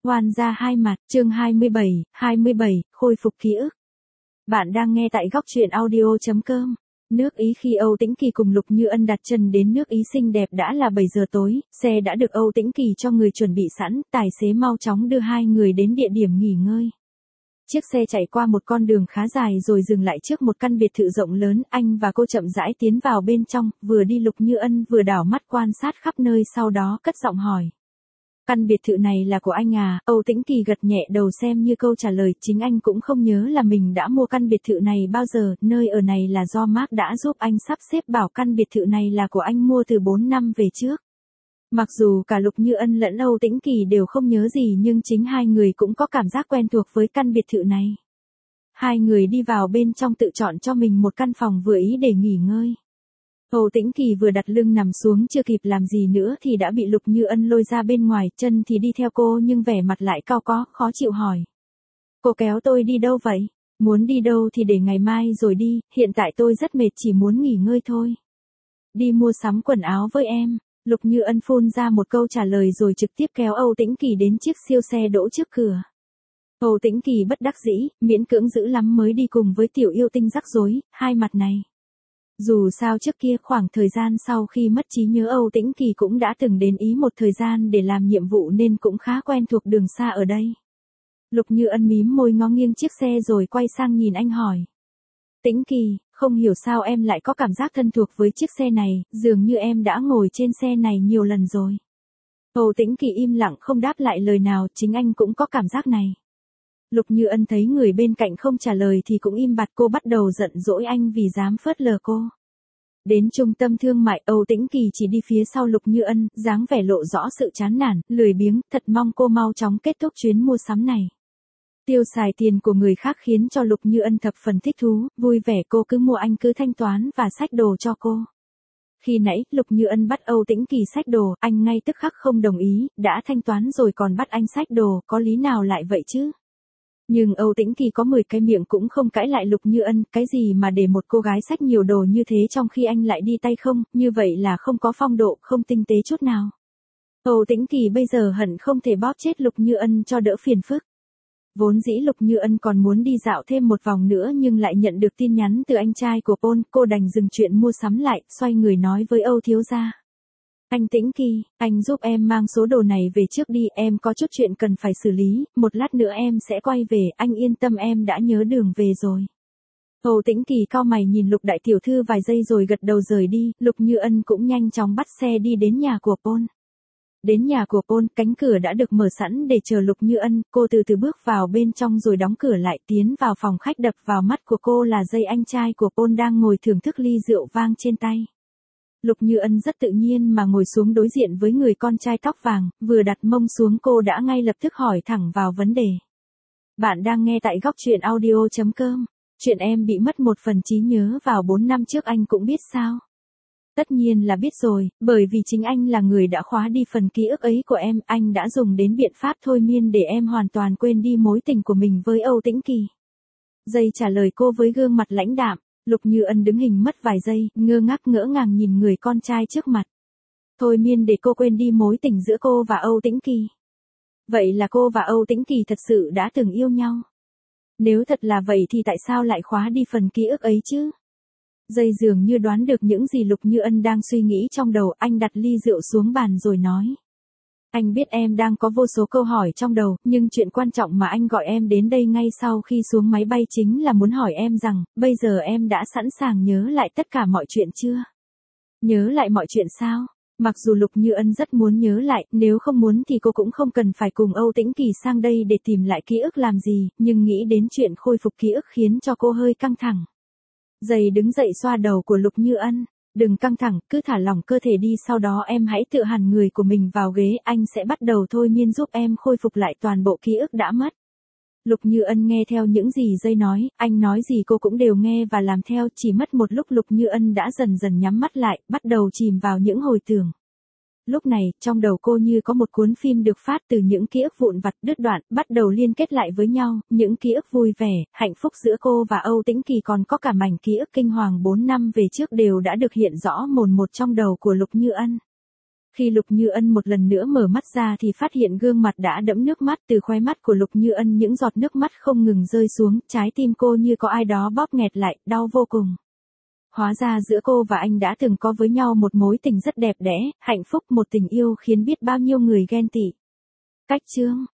Oan gia hai mặt, chương 27, khôi phục ký ức. Bạn đang nghe tại góc truyện audio.com. Nước Ý. Khi Âu Tĩnh Kỳ cùng Lục Như Ân đặt chân đến nước Ý xinh đẹp đã là 7 giờ tối, xe đã được Âu Tĩnh Kỳ cho người chuẩn bị sẵn, tài xế mau chóng đưa hai người đến địa điểm nghỉ ngơi. Chiếc xe chạy qua một con đường khá dài rồi dừng lại trước một căn biệt thự rộng lớn, anh và cô chậm rãi tiến vào bên trong, vừa đi Lục Như Ân vừa đảo mắt quan sát khắp nơi, sau đó cất giọng hỏi. Căn biệt thự này là của anh à? Âu Tĩnh Kỳ gật nhẹ đầu xem như câu trả lời, chính anh cũng không nhớ là mình đã mua căn biệt thự này bao giờ, nơi ở này là do Mark đã giúp anh sắp xếp, bảo căn biệt thự này là của anh mua từ 4 năm về trước. Mặc dù cả Lục Như Ân lẫn Âu Tĩnh Kỳ đều không nhớ gì nhưng chính hai người cũng có cảm giác quen thuộc với căn biệt thự này. Hai người đi vào bên trong tự chọn cho mình một căn phòng vừa ý để nghỉ ngơi. Âu Tĩnh Kỳ vừa đặt lưng nằm xuống chưa kịp làm gì nữa thì đã bị Lục Như Ân lôi ra bên ngoài, chân thì đi theo cô nhưng vẻ mặt lại cau có, khó chịu hỏi. Cô kéo tôi đi đâu vậy? Muốn đi đâu thì để ngày mai rồi đi, hiện tại tôi rất mệt chỉ muốn nghỉ ngơi thôi. Đi mua sắm quần áo với em. Lục Như Ân phun ra một câu trả lời rồi trực tiếp kéo Âu Tĩnh Kỳ đến chiếc siêu xe đỗ trước cửa. Âu Tĩnh Kỳ bất đắc dĩ, miễn cưỡng dữ lắm mới đi cùng với tiểu yêu tinh rắc rối, hai mặt này. Dù sao trước kia khoảng thời gian sau khi mất trí nhớ Âu Tĩnh Kỳ cũng đã từng đến Ý một thời gian để làm nhiệm vụ nên cũng khá quen thuộc đường xa ở đây. Lục Như Ân mím môi ngó nghiêng chiếc xe rồi quay sang nhìn anh hỏi. Tĩnh Kỳ, không hiểu sao em lại có cảm giác thân thuộc với chiếc xe này, dường như em đã ngồi trên xe này nhiều lần rồi. Âu Tĩnh Kỳ im lặng không đáp lại lời nào, chính anh cũng có cảm giác này. Lục Như Ân thấy người bên cạnh không trả lời thì cũng im bặt, cô bắt đầu giận dỗi anh vì dám phớt lờ cô. Đến trung tâm thương mại, Âu Tĩnh Kỳ chỉ đi phía sau Lục Như Ân, dáng vẻ lộ rõ sự chán nản, lười biếng, thật mong cô mau chóng kết thúc chuyến mua sắm này. Tiêu xài tiền của người khác khiến cho Lục Như Ân thập phần thích thú, vui vẻ cô cứ mua anh cứ thanh toán và xách đồ cho cô. Khi nãy, Lục Như Ân bắt Âu Tĩnh Kỳ xách đồ, anh ngay tức khắc không đồng ý, đã thanh toán rồi còn bắt anh xách đồ, có lý nào lại vậy chứ? Nhưng Âu Tĩnh Kỳ có 10 cái miệng cũng không cãi lại Lục Như Ân, cái gì mà để một cô gái xách nhiều đồ như thế trong khi anh lại đi tay không, như vậy là không có phong độ, không tinh tế chút nào. Âu Tĩnh Kỳ bây giờ hận không thể bóp chết Lục Như Ân cho đỡ phiền phức. Vốn dĩ Lục Như Ân còn muốn đi dạo thêm một vòng nữa nhưng lại nhận được tin nhắn từ anh trai của Paul, cô đành dừng chuyện mua sắm lại, xoay người nói với Âu thiếu gia. Anh Tĩnh Kỳ, anh giúp em mang số đồ này về trước đi, em có chút chuyện cần phải xử lý, một lát nữa em sẽ quay về, anh yên tâm em đã nhớ đường về rồi. Âu Tĩnh Kỳ cau mày nhìn Lục đại tiểu thư vài giây rồi gật đầu rời đi, Lục Như Ân cũng nhanh chóng bắt xe đi đến nhà của Paul. Đến nhà của Paul, cánh cửa đã được mở sẵn để chờ Lục Như Ân, cô từ từ bước vào bên trong rồi đóng cửa lại, tiến vào phòng khách. Đập vào mắt của cô là giây anh trai của Paul đang ngồi thưởng thức ly rượu vang trên tay. Lục Như Ân rất tự nhiên mà ngồi xuống đối diện với người con trai tóc vàng, vừa đặt mông xuống cô đã ngay lập tức hỏi thẳng vào vấn đề. Bạn đang nghe tại góc truyện audio.com. Chuyện em bị mất một phần trí nhớ vào 4 năm trước anh cũng biết sao? Tất nhiên là biết rồi, bởi vì chính anh là người đã khóa đi phần ký ức ấy của em, anh đã dùng đến biện pháp thôi miên để em hoàn toàn quên đi mối tình của mình với Âu Tĩnh Kỳ. Dây trả lời cô với gương mặt lãnh đạm. Lục Như Ân đứng hình mất vài giây, ngơ ngàng nhìn người con trai trước mặt. Thôi miên để cô quên đi mối tình giữa cô và Âu Tĩnh Kỳ. Vậy là cô và Âu Tĩnh Kỳ thật sự đã từng yêu nhau. Nếu thật là vậy thì tại sao lại khóa đi phần ký ức ấy chứ? Dây dường như đoán được những gì Lục Như Ân đang suy nghĩ trong đầu, anh đặt ly rượu xuống bàn rồi nói. Anh biết em đang có vô số câu hỏi trong đầu, nhưng chuyện quan trọng mà anh gọi em đến đây ngay sau khi xuống máy bay chính là muốn hỏi em rằng, bây giờ em đã sẵn sàng nhớ lại tất cả mọi chuyện chưa? Nhớ lại mọi chuyện sao? Mặc dù Lục Như Ân rất muốn nhớ lại, nếu không muốn thì cô cũng không cần phải cùng Âu Tĩnh Kỳ sang đây để tìm lại ký ức làm gì, nhưng nghĩ đến chuyện khôi phục ký ức khiến cho cô hơi căng thẳng. Dây đứng dậy xoa đầu của Lục Như Ân. Đừng căng thẳng, cứ thả lỏng cơ thể đi, sau đó em hãy tự hằn người của mình vào ghế, anh sẽ bắt đầu thôi miên giúp em khôi phục lại toàn bộ ký ức đã mất. Lục Như Ân nghe theo những gì Dây nói, anh nói gì cô cũng đều nghe và làm theo, chỉ mất một lúc Lục Như Ân đã dần dần nhắm mắt lại, bắt đầu chìm vào những hồi tưởng. Lúc này, trong đầu cô như có một cuốn phim được phát từ những ký ức vụn vặt đứt đoạn, bắt đầu liên kết lại với nhau, những ký ức vui vẻ, hạnh phúc giữa cô và Âu Tĩnh Kỳ còn có cả mảnh ký ức kinh hoàng 4 năm về trước đều đã được hiện rõ mồn một trong đầu của Lục Như Ân. Khi Lục Như Ân một lần nữa mở mắt ra thì phát hiện gương mặt đã đẫm nước mắt, từ khóe mắt của Lục Như Ân những giọt nước mắt không ngừng rơi xuống, trái tim cô như có ai đó bóp nghẹt lại, đau vô cùng. Hóa ra giữa cô và anh đã từng có với nhau một mối tình rất đẹp đẽ, hạnh phúc, một tình yêu khiến biết bao nhiêu người ghen tị. Cách chương